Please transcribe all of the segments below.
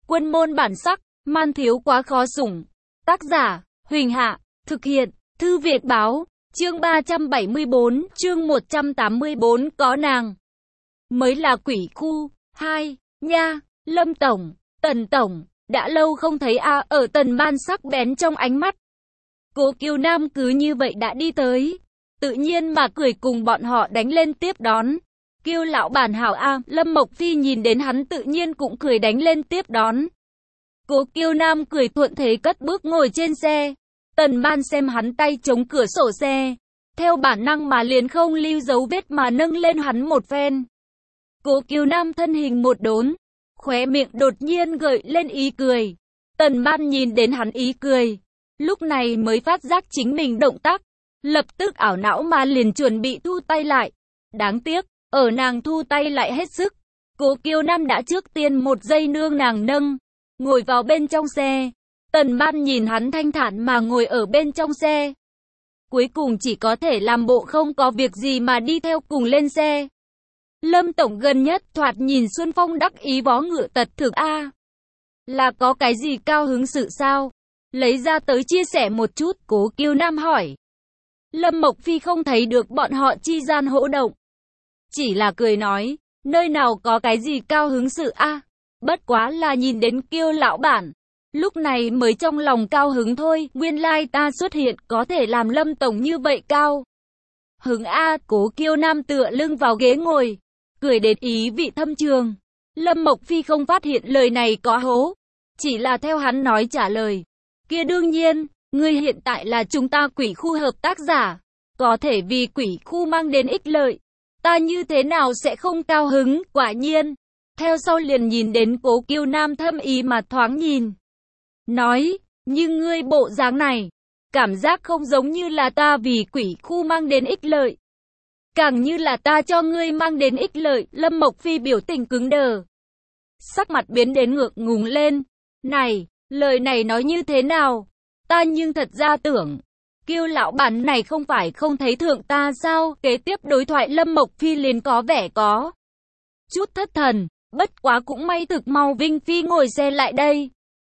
Quân môn bản sắc, man thiếu quá khó sủng. Tác giả, Huỳnh Hạ, thực hiện, Thư Việt Báo, chương 374, chương 184 có nàng. Mới là quỷ khu, 2, nha, Lâm Tổng, Tần Tổng, đã lâu không thấy a. Ở Tần Ban sắc bén trong ánh mắt. Cố Kiều Nam cứ như vậy đã đi tới, tự nhiên mà cười cùng bọn họ đánh lên tiếp đón. Kiều lão bản hảo a. Lâm Mộc Phi nhìn đến hắn tự nhiên cũng cười đánh lên tiếp đón. Cố Kiều Nam cười thuận thế cất bước ngồi trên xe. Tần Ban xem hắn tay chống cửa sổ xe, theo bản năng mà liền không lưu dấu vết mà nâng lên hắn một phen. Cố Kiều Nam thân hình một đốn, khóe miệng đột nhiên gợi lên ý cười. Tần Ban nhìn đến hắn ý cười, lúc này mới phát giác chính mình động tác, lập tức ảo não mà liền chuẩn bị thu tay lại. Đáng tiếc, ở nàng thu tay lại hết sức, Cố Kiều Nam đã trước tiên một giây nương nàng nâng, ngồi vào bên trong xe. Tần Ban nhìn hắn thanh thản mà ngồi ở bên trong xe, cuối cùng chỉ có thể làm bộ không có việc gì mà đi theo cùng lên xe. Lâm Tổng gần nhất thoạt nhìn Xuân Phong đắc ý vó ngựa tật thực a. Là có cái gì cao hứng sự sao? Lấy ra tới chia sẻ một chút, Cố Kiều Nam hỏi. Lâm Mộc Phi không thấy được bọn họ chi gian hỗ động, chỉ là cười nói, nơi nào có cái gì cao hứng sự a, bất quá là nhìn đến Kiều lão bản, lúc này mới trong lòng cao hứng thôi. Nguyên lai ta xuất hiện có thể làm Lâm Tổng như vậy cao hứng a. Cố Kiều Nam tựa lưng vào ghế ngồi, cười đến ý vị thâm trường. Lâm Mộc Phi không phát hiện lời này có hố, chỉ là theo hắn nói trả lời. Kia đương nhiên, ngươi hiện tại là chúng ta quỷ khu hợp tác giả, có thể vì quỷ khu mang đến ích lợi, ta như thế nào sẽ không cao hứng. Quả nhiên, theo sau liền nhìn đến Cố Kiều Nam thâm ý mà thoáng nhìn, nói, nhưng ngươi bộ dáng này, cảm giác không giống như là ta vì quỷ khu mang đến ích lợi, càng như là ta cho ngươi mang đến ích lợi. Lâm Mộc Phi biểu tình cứng đờ, sắc mặt biến đến ngượng ngùng lên. Này, lời này nói như thế nào? Ta nhưng thật ra tưởng, Kiều lão bản này không phải không thấy thượng ta sao? Kế tiếp đối thoại Lâm Mộc Phi liền có vẻ có chút thất thần, bất quá cũng may thực mau Vinh Phi ngồi xe lại đây.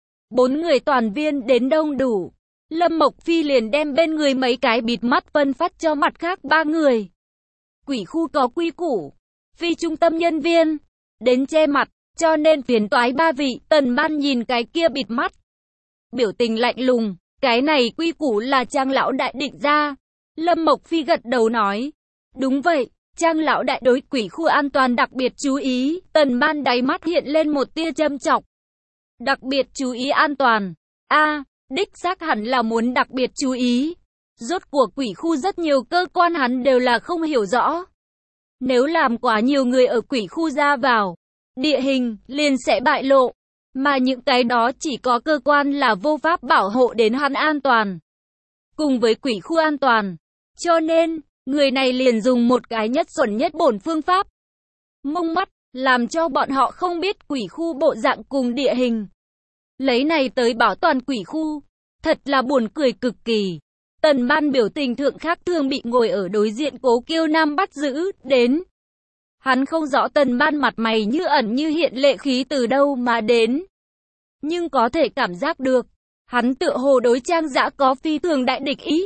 4 người toàn viên đến đông đủ, Lâm Mộc Phi liền đem bên người mấy cái bịt mắt phân phát cho mặt khác 3 người. Quỷ khu có quy củ, phi trung tâm nhân viên đến che mặt, cho nên phiền toái 3 vị. Tần Ban nhìn cái kia bịt mắt, biểu tình lạnh lùng, cái này quy củ là Trang lão đại định ra. Lâm Mộc Phi gật đầu nói, đúng vậy, Trang lão đại đối quỷ khu an toàn đặc biệt chú ý. Tần Ban đáy mắt hiện lên một tia châm chọc. Đặc biệt chú ý an toàn a, đích xác hẳn là muốn đặc biệt chú ý. Rốt cuộc quỷ khu rất nhiều cơ quan hắn đều là không hiểu rõ, nếu làm quá nhiều người ở quỷ khu ra vào, địa hình liền sẽ bại lộ, mà những cái đó chỉ có cơ quan là vô pháp bảo hộ đến hắn an toàn, cùng với quỷ khu an toàn. Cho nên, người này liền dùng một cái nhất xuẩn nhất bổn phương pháp, mông mắt, làm cho bọn họ không biết quỷ khu bộ dạng cùng địa hình, lấy này tới bảo toàn quỷ khu, thật là buồn cười cực kỳ. Tần Ban biểu tình thượng khác thường bị ngồi ở đối diện Cố Kiều Nam bắt giữ đến. Hắn không rõ Tần Ban mặt mày như ẩn như hiện lệ khí từ đâu mà đến, nhưng có thể cảm giác được, hắn tựa hồ đối Trang Dã có phi thường đại địch ý.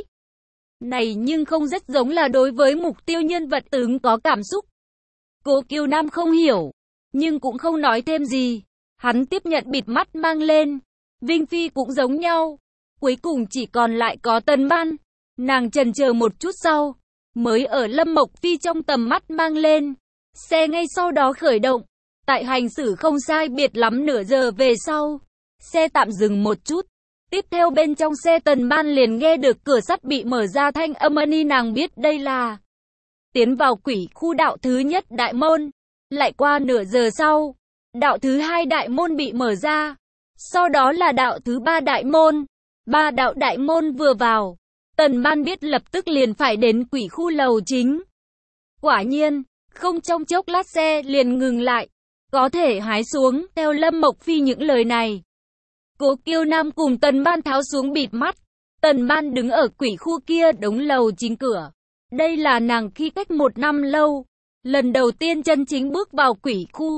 Này nhưng không rất giống là đối với mục tiêu nhân vật ứng có cảm xúc. Cố Kiều Nam không hiểu, nhưng cũng không nói thêm gì. Hắn tiếp nhận bịt mắt mang lên. Vinh Phi cũng giống nhau. Cuối cùng chỉ còn lại có Tần Ban. Nàng chần chờ một chút sau, mới ở Lâm Mộc Phi trong tầm mắt mang lên. Xe ngay sau đó khởi động. Tại hành xử không sai biệt lắm nửa giờ về sau, xe tạm dừng một chút. Tiếp theo bên trong xe Tần Ban liền nghe được cửa sắt bị mở ra thanh âm ân, nàng biết đây là tiến vào quỷ khu đạo thứ nhất đại môn. Lại qua nửa giờ sau, đạo thứ 2 đại môn bị mở ra, sau đó là đạo thứ 3 đại môn. 3 đạo đại môn vừa vào, Tần Ban biết lập tức liền phải đến quỷ khu lầu chính. Quả nhiên, không trong chốc lát xe liền ngừng lại, có thể hái xuống. Theo Lâm Mộc Phi những lời này, Cố Kiều Nam cùng Tần Ban tháo xuống bịt mắt. Tần Ban đứng ở quỷ khu kia đống lầu chính cửa. Đây là nàng khi cách 1 năm lâu, lần đầu tiên chân chính bước vào quỷ khu.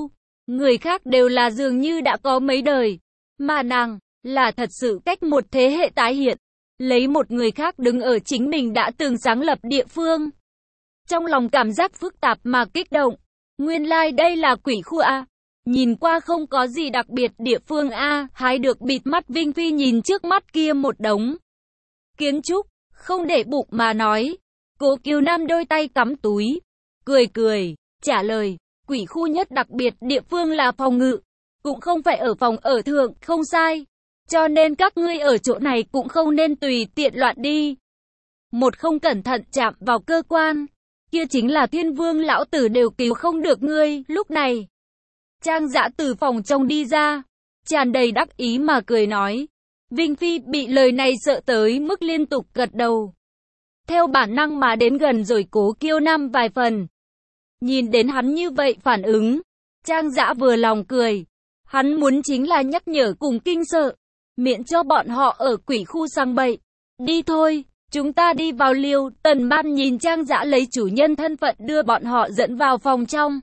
Người khác đều là dường như đã có mấy đời, mà nàng là thật sự cách một thế hệ tái hiện, lấy một người khác đứng ở chính mình đã từng sáng lập địa phương. Trong lòng cảm giác phức tạp mà kích động, nguyên lai đây là quỷ khu A. Nhìn qua không có gì đặc biệt địa phương A, hái được bịt mắt Vinh Phi nhìn trước mắt kia một đống kiến trúc, không để bụng mà nói. Cố Kiều Nam đôi tay cắm túi, cười cười, trả lời, quỷ khu nhất đặc biệt địa phương là phòng ngự, cũng không phải ở phòng ở thượng, không sai. Cho nên các ngươi ở chỗ này cũng không nên tùy tiện loạn đi. Một không cẩn thận chạm vào cơ quan, kia chính là Thiên Vương lão tử đều cứu không được ngươi. Lúc này, Trang Dã từ phòng trong đi ra, tràn đầy đắc ý mà cười nói. Vinh Phi bị lời này sợ tới mức liên tục gật đầu. Theo bản năng mà đến gần rồi Cố Kiêu Nam vài phần. Nhìn đến hắn như vậy phản ứng, Trang Dã vừa lòng cười. Hắn muốn chính là nhắc nhở cùng kinh sợ, miễn cho bọn họ ở quỷ khu sang bậy. Đi thôi, chúng ta đi vào liều. Tần Man nhìn Trang Dã lấy chủ nhân thân phận đưa bọn họ dẫn vào phòng trong.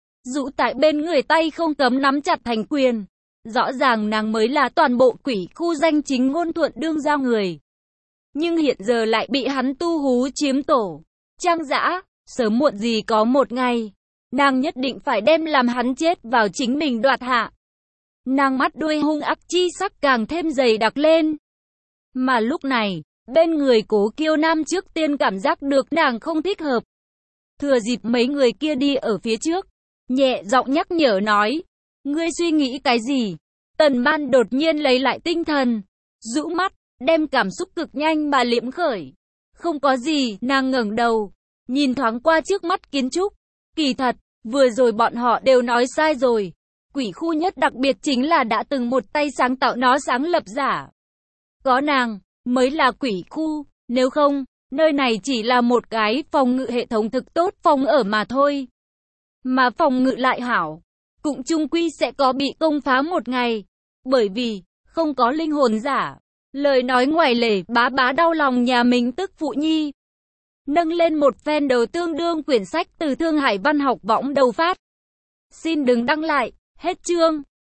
Dụ tại bên người tay không cấm nắm chặt thành quyền. Rõ ràng nàng mới là toàn bộ quỷ khu danh chính ngôn thuận đương ra người. Nhưng hiện giờ lại bị hắn tu hú chiếm tổ. Trang Dã, sớm muộn gì có một ngày, nàng nhất định phải đem làm hắn chết vào chính mình đoạt hạ. Nàng mắt đuôi hung ác chi sắc càng thêm dày đặc lên. Mà lúc này, bên người Cố Kiêu Nam trước tiên cảm giác được nàng không thích hợp. Thừa dịp mấy người kia đi ở phía trước, nhẹ giọng nhắc nhở nói, ngươi suy nghĩ cái gì? Tần Man đột nhiên lấy lại tinh thần, rũ mắt, đem cảm xúc cực nhanh mà liễm khởi. Không có gì, nàng ngẩng đầu, nhìn thoáng qua trước mắt kiến trúc. Kỳ thật, vừa rồi bọn họ đều nói sai rồi. Quỷ khu nhất đặc biệt chính là đã từng một tay sáng tạo nó sáng lập giả. Có nàng, mới là quỷ khu, nếu không, nơi này chỉ là một cái phòng ngự hệ thống thực tốt phòng ở mà thôi. Mà phòng ngự lại hảo, cũng chung quy sẽ có bị công phá một ngày, bởi vì, không có linh hồn giả. Lời nói ngoài lề, bá bá đau lòng nhà mình tức phụ nhi. Nâng lên một phen đầu tương đương quyển sách từ Thương Hải Văn học võng đầu phát. Xin đừng đăng lại, hết chương.